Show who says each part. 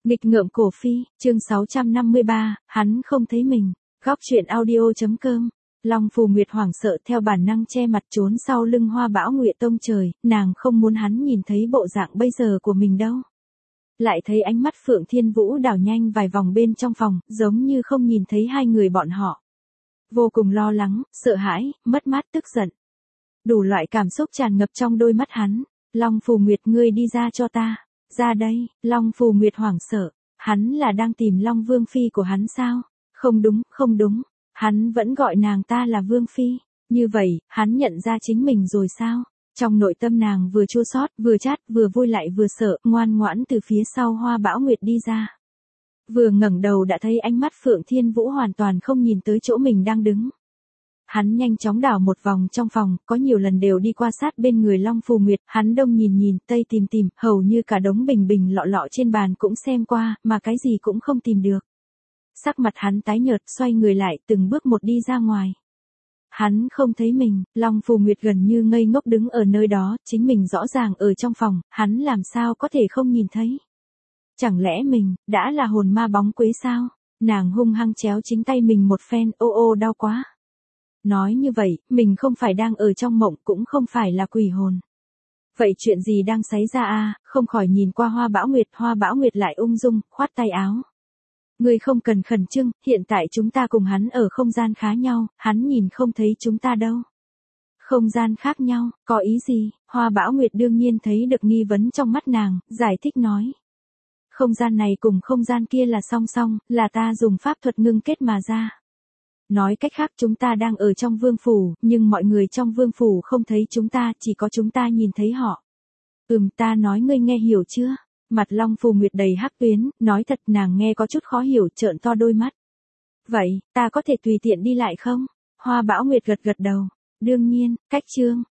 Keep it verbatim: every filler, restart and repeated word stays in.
Speaker 1: Nghịch ngợm cổ phi, chương sáu trăm năm mươi ba, hắn không thấy mình. Góc truyện audio.com. Long Phù Nguyệt hoảng sợ theo bản năng che mặt trốn sau lưng Hoa Bão Nguyệt tông trời, nàng không muốn hắn nhìn thấy bộ dạng bây giờ của mình đâu. Lại thấy ánh mắt Phượng Thiên Vũ đảo nhanh vài vòng bên trong phòng, giống như không nhìn thấy hai người bọn họ. Vô cùng lo lắng, sợ hãi, mất mát, tức giận. Đủ loại cảm xúc tràn ngập trong đôi mắt hắn. Long Phù Nguyệt, ngươi đi ra cho ta. Ra đây. Long Phù Nguyệt hoảng sợ. Hắn là đang tìm Long Vương Phi của hắn sao? Không đúng, không đúng. Hắn vẫn gọi nàng ta là Vương Phi. Như vậy, hắn nhận ra chính mình rồi sao? Trong nội tâm nàng vừa chua xót, vừa chát, vừa vui lại vừa sợ, ngoan ngoãn từ phía sau Hoa Bão Nguyệt đi ra. Vừa ngẩng đầu đã thấy ánh mắt Phượng Thiên Vũ hoàn toàn không nhìn tới chỗ mình đang đứng. Hắn nhanh chóng đảo một vòng trong phòng, có nhiều lần đều đi qua sát bên người Long Phù Nguyệt, hắn đông nhìn nhìn, tây tìm tìm, hầu như cả đống bình bình lọ lọ trên bàn cũng xem qua, mà cái gì cũng không tìm được. Sắc mặt hắn tái nhợt, xoay người lại, từng bước một đi ra ngoài. Hắn không thấy mình, Long Phù Nguyệt gần như ngây ngốc đứng ở nơi đó, chính mình rõ ràng ở trong phòng, hắn làm sao có thể không nhìn thấy. Chẳng lẽ mình, đã là hồn ma bóng quế sao? Nàng hung hăng chéo chính tay mình một phen, ô ô đau quá. Nói như vậy, mình không phải đang ở trong mộng, cũng không phải là quỷ hồn. Vậy chuyện gì đang xảy ra a? Không khỏi nhìn qua Hoa Bão Nguyệt, Hoa Bão Nguyệt lại ung dung, khoát tay áo. Ngươi không cần khẩn trương, hiện tại chúng ta cùng hắn ở không gian khá nhau, hắn nhìn không thấy chúng ta đâu. Không gian khác nhau, có ý gì? Hoa Bão Nguyệt đương nhiên thấy được nghi vấn trong mắt nàng, giải thích nói. Không gian này cùng không gian kia là song song, là ta dùng pháp thuật ngưng kết mà ra. Nói cách khác chúng ta đang ở trong vương phủ, nhưng mọi người trong vương phủ không thấy chúng ta, chỉ có chúng ta nhìn thấy họ. Ừm, ta nói ngươi nghe hiểu chưa? Mặt Long Phù Nguyệt đầy hắc tuyến, nói thật nàng nghe có chút khó hiểu, trợn to đôi mắt. Vậy, ta có thể tùy tiện đi lại không? Hoa Bão Nguyệt gật gật đầu. Đương nhiên, cách chương,